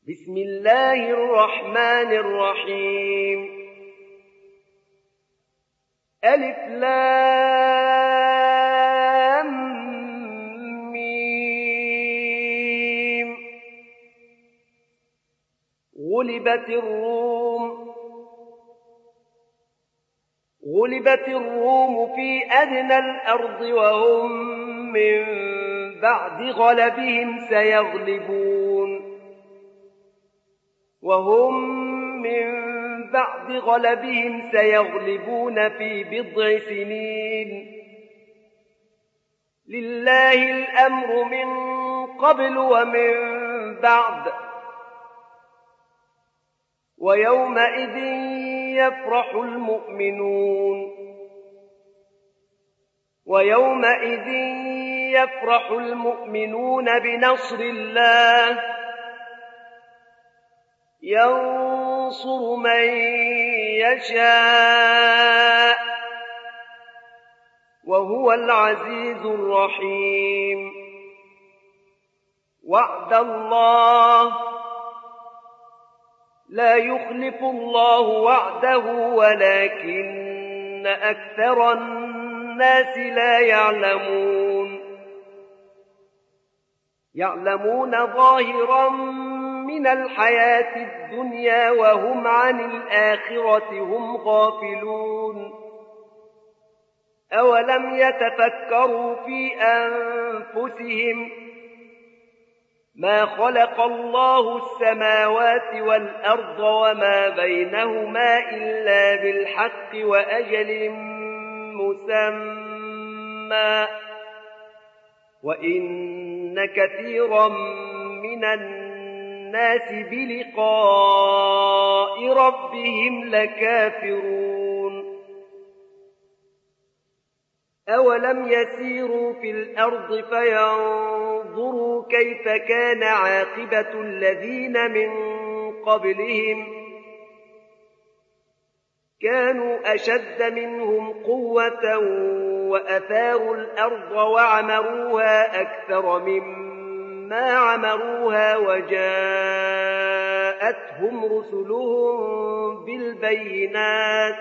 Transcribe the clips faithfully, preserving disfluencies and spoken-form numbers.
بسم الله الرحمن الرحيم ألف لام ميم غلبت الروم غلبت الروم في أدنى الأرض وهم من بعد غلبهم سيغلبون وهم من بعد غلبهم سيغلبون في بضع سنين لله الأمر من قبل ومن بعد ويومئذ يفرح المؤمنون ويومئذ يفرح المؤمنون بنصر الله ينصر من يشاء وهو العزيز الرحيم وعد الله لا يخلف الله وعده ولكن أكثر الناس لا يعلمون يعلمون ظاهرا من الحياة الدنيا وهم عن الآخرة هم غافلون أولم يتفكروا في أنفسهم ما خلق الله السماوات والأرض وما بينهما إلا بالحق وأجل مسمى وإن كثيرا من الناس بلقاء ربهم لكافرون أولم يسيروا في الأرض فينظروا كيف كان عاقبة الذين من قبلهم كانوا أشد منهم قوة وأثاروا الأرض وعمروها أكثر مما عمروها وجاءتهم رسلهم بالبينات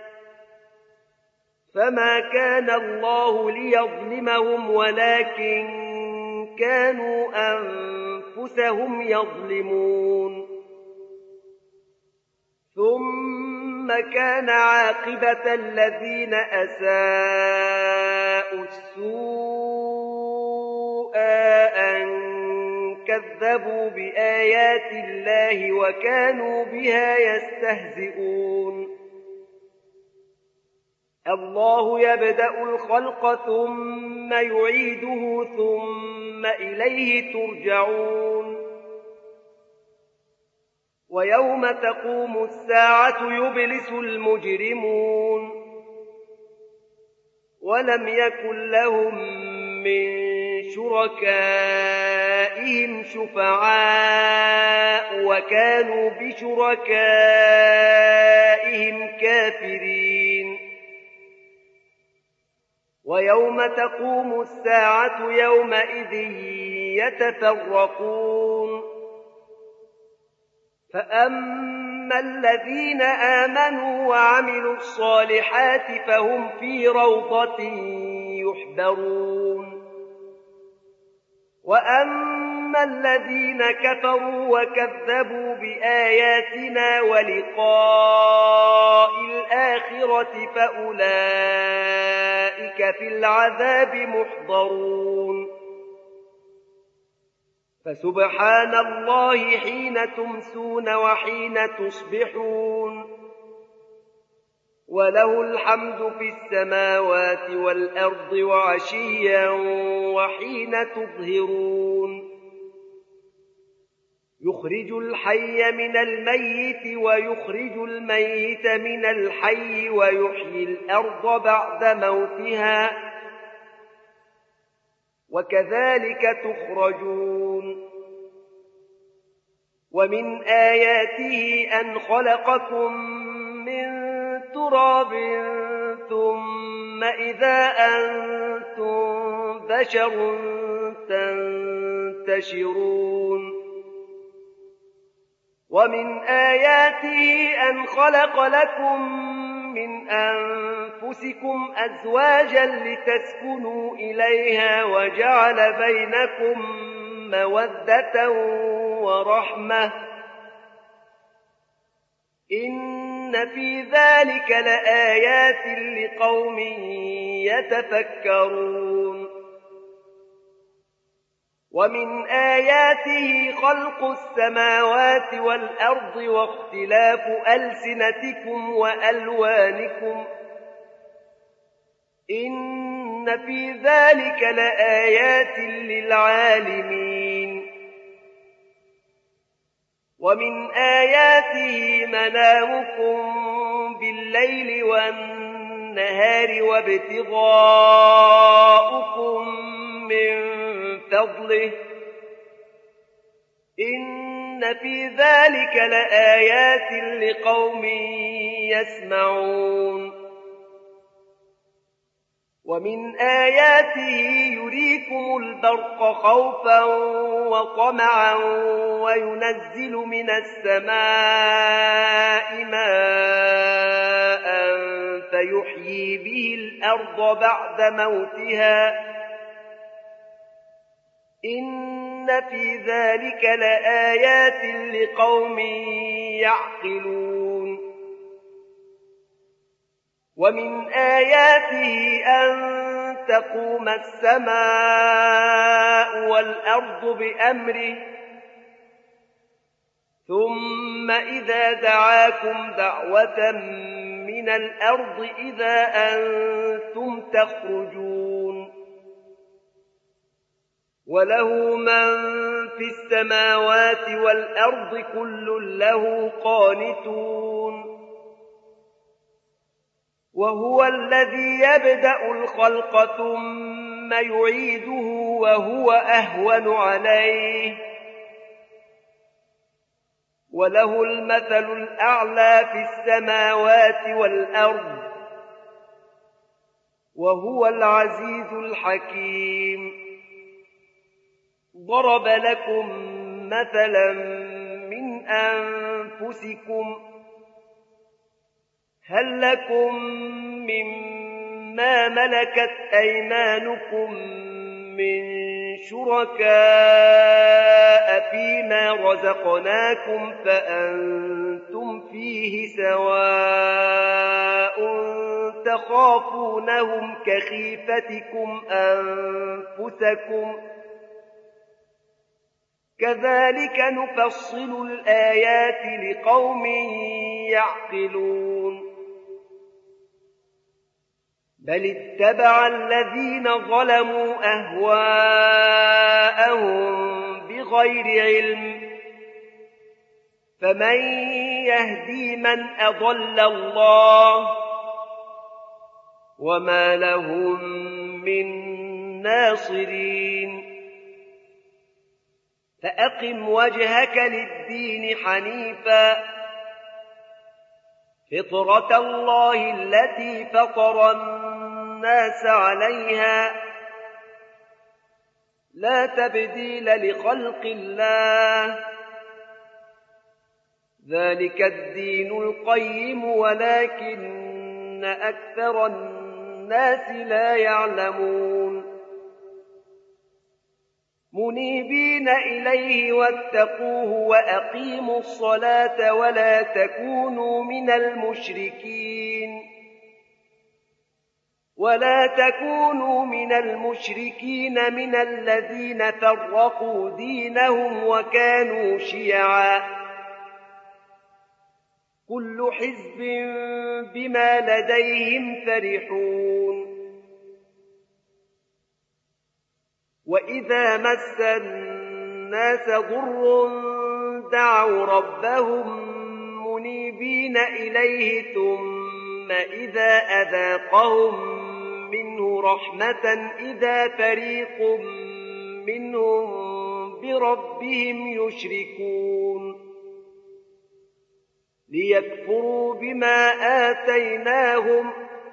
فما كان الله ليظلمهم ولكن كانوا أنفسهم يظلمون ثم كان عاقبة الذين أساءوا السوء أن كذبوا بآيات الله وكانوا بها يستهزئون الله يبدأ الخلق ثم يعيده ثم إليه ترجعون ويوم تقوم الساعة يبلس المجرمون ولم يكن لهم من شركائهم شفعاء وكانوا بشركائهم كافرين ويوم تقوم الساعة يومئذ يتفرقون فأما الذين آمنوا وعملوا الصالحات فهم في روضة يحبرون وأما الذين كفروا وكذبوا بآياتنا ولقاء الآخرة فأولئك في العذاب محضرون فسبحان الله حين تمسون وحين تصبحون وله الحمد في السماوات والأرض وعشيا وحين تظهرون يخرج الحي من الميت ويخرج الميت من الحي ويحيي الأرض بعد موتها وكذلك تخرجون ومن آياته أن خلقكم من تراب ثم إذا أنتم بشر تنتشرون ومن آياته أن خلق لكم من أنفسكم أزواجا لتسكنوا إليها وجعل بينكم مودة ورحمة إن في ذلك لآيات لقوم يتفكرون ومن آياته خلق السماوات والأرض واختلاف ألسنتكم وألوانكم إن في ذلك لآيات للعالمين ومن آياته منامكم بالليل والنهار وابتغاؤكم من فضله إن في ذلك لآيات لقوم يسمعون ومن آياته يريكم البرق خوفا وطمعا وينزل من السماء ماء فيحيي به الأرض بعد موتها إن في ذلك لآيات لقوم يعقلون ومن آياته أن تقوم السماء والأرض بأمره ثم إذا دعاكم دعوة من الأرض إذا أنتم تخرجون وله من في السماوات والأرض كل له قانتون وهو الذي يبدأ الخلق ثم يعيده وهو أهون عليه وله المثل الأعلى في السماوات والأرض وهو العزيز الحكيم ضرب لكم مثلا من أنفسكم هل لكم مما ملكت أيمانكم من شركاء فيما رزقناكم فأنتم فيه سواء تخافونهم كخيفتكم أنفسكم كذلك نفصل الآيات لقوم يعقلون بل اتبع الذين ظلموا أهواءهم بغير علم فمن يهدي من أضل الله وما لهم من ناصرين فأقم وجهك للدين حنيفا فطرة الله التي فطر الناس عليها لا تبديل لخلق الله ذلك الدين القيم ولكن أكثر الناس لا يعلمون منيبين إليه واتقوه وأقيموا الصلاة ولا تكونوا من المشركين ولا تكونوا من المشركين من الذين فرقوا دينهم وكانوا شيعا كل حزب بما لديهم فرحون وإذا مس الناس ضر دعوا ربهم منيبين إليه ثم إذا أذاقهم منه رحمة إذا فريق منهم بربهم يشركون ليكفروا بما آتيناهم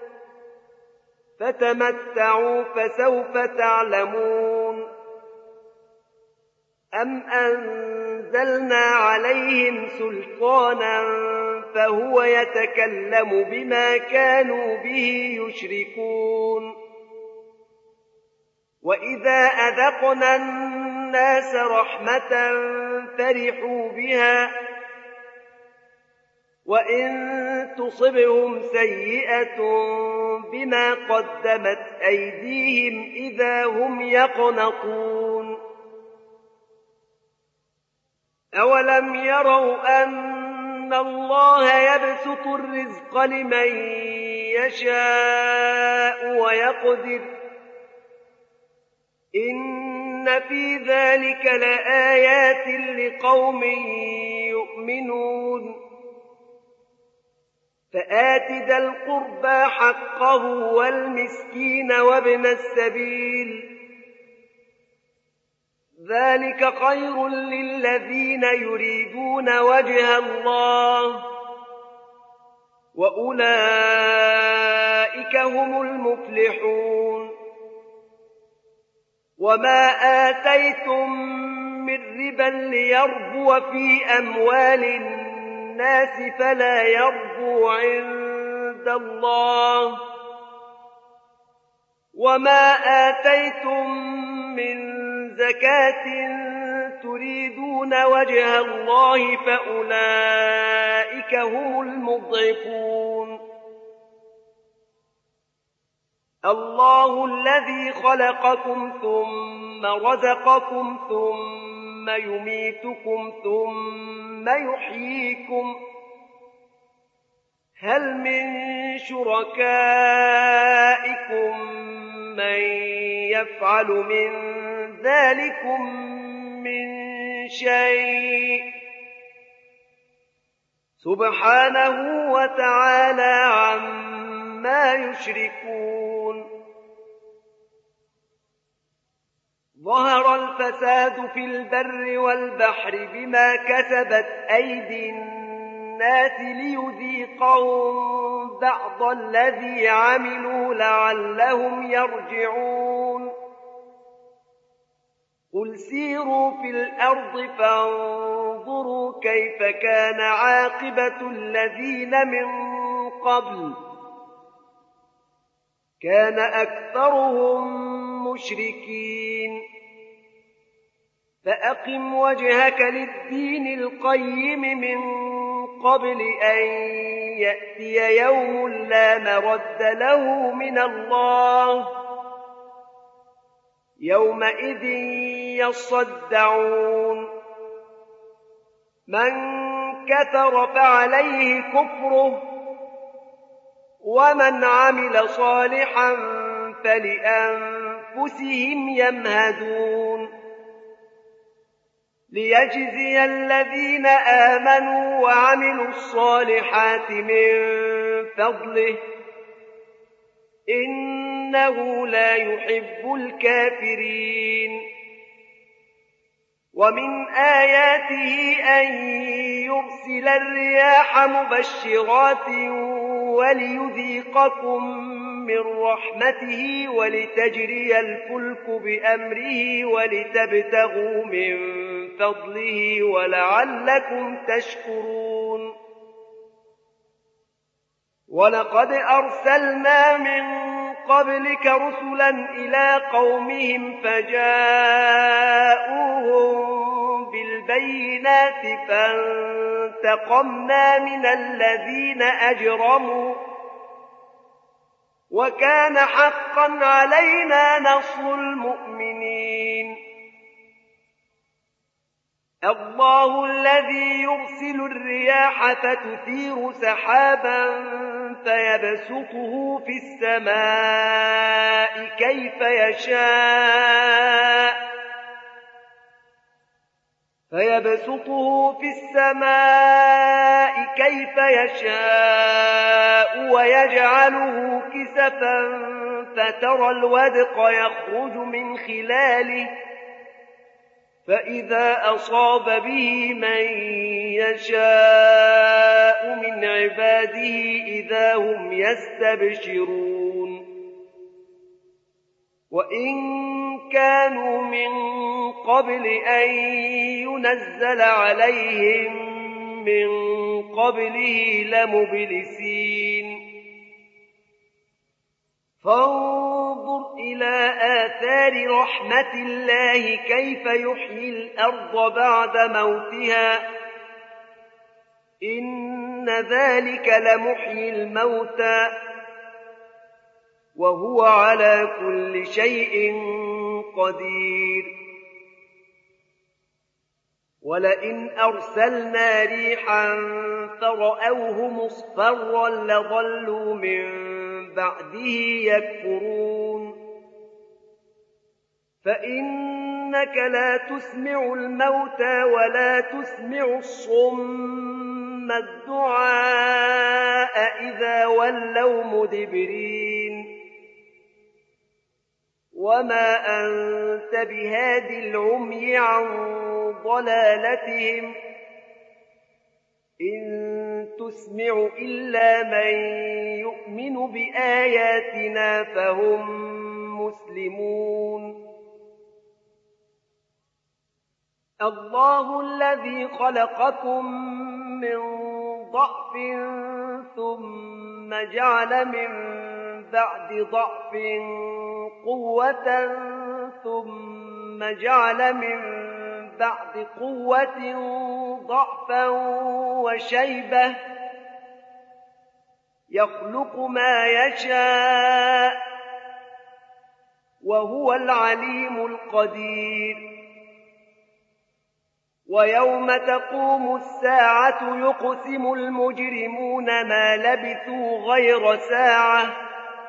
فتمتعوا فسوف تعلمون أم أنزلنا أنزلنا عليهم سلطانا فهو يتكلم بما كانوا به يشركون وإذا أذقنا الناس رحمة فرحوا بها وإن تصبهم سيئة بما قدمت أيديهم إذا هم يقنطون أولم يروا أن الله يبسط الرزق لمن يشاء ويقدر إن في ذلك لآيات لقوم يؤمنون فآت ذا القربى حقه والمسكين وابن السبيل ذلك خير للذين يريدون وجه الله وأولئك هم المفلحون وما آتيتم من ربا ليربو في أموال الناس فلا يربو عند الله وما آتيتم من زكاة تريدون وجه الله فأولئك هم المضعفون الله الذي خلقكم ثم رزقكم ثم يميتكم ثم يحييكم هل من شركائكم من يفعل من ذلكم من شيء سبحانه وتعالى عما يشركون ظهر الفساد في البر والبحر بما كسبت أيدي الناس ليذيقهم بعض الذي عملوا لعلهم يرجعون قل سيروا في الأرض فانظروا كيف كان عاقبة الذين من قبل كان أكثرهم مشركين فأقم وجهك للدين القيم من قبل أن يأتي يوم لا مرد له من الله يومئذ يصدعون من كفر فعليه كفره ومن عمل صالحا فلأنفسهم يمهدون ليجزي الذين آمنوا وعملوا الصالحات من فضله إنه لا يحب الكافرين ومن آياته أن يرسل الرياح مبشرات وليذيقكم من رحمته ولتجري الفلك بأمره ولتبتغوا من فضله ولعلكم تشكرون ولقد أرسلنا من قبلك رسلا إلى قومهم فجاءوهم بالبينات فانتقمنا من الذين أجرموا وكان حقا علينا نصر المؤمنين الله الذي يرسل الرياح فتثير سحابا فيبسطه في السماء كيف يشاء فيبسطه في السماء كيف يشاء ويجعله كسفا فترى الودق يخرج من خلاله فإذا أصاب به من يشاء من عباده إذا هم يستبشرون وإن كانوا من قبل أن ينزل عليهم من قبله لمبلسين فانظر إلى آثار رحمة الله كيف يحيي الأرض بعد موتها إن ذلك لمحيي الموتى وهو على كل شيء قدير ولئن أرسلنا ريحا فرأوه مصفرا لظلوا من بعده يكفرون فإنك لا تسمع الموتى ولا تسمع الصم الدعاء إذا ولوا مدبرين وما أنت بهاد العمي عن ضلالتهم إن تسمع إلا من يؤمن بآياتنا فهم مسلمون الله الذي خلقكم من ضعف ثم جعل من بعد ضعف قوة ثم جعل من بعد قوة ضعفا وشيبة يخلق ما يشاء وهو العليم القدير ويوم تقوم الساعة يقسم المجرمون ما لبثوا غير ساعة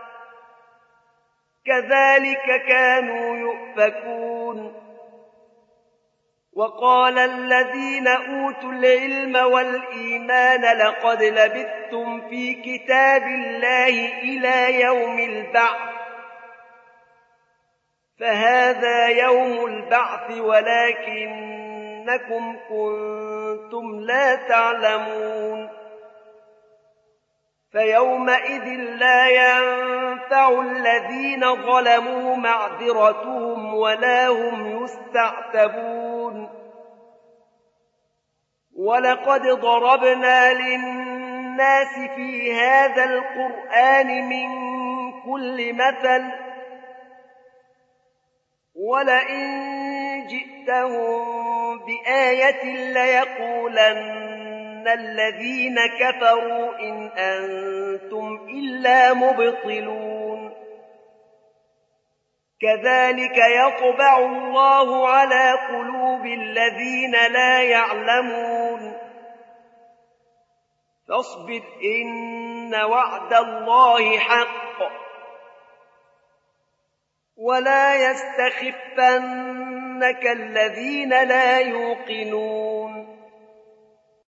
كذلك كانوا يؤفكون وقال الذين أوتوا العلم والإيمان لقد لبثتم في كتاب الله إلى يوم البعث فهذا يوم البعث ولكنكم كنتم لا تعلمون فيومئذ لا ينفع الذين ظلموا معذرتهم ولا هم يستعتبون ولقد ضربنا للناس في هذا القرآن من كل مثل ولئن جئتهم بآية ليقولن الذين كفروا إن أنتم إلا مبطلون كذلك يطبع الله على قلوب الذين لا يعلمون فاصبر إن وعد الله حق ولا يستخفنك الذين لا يوقنون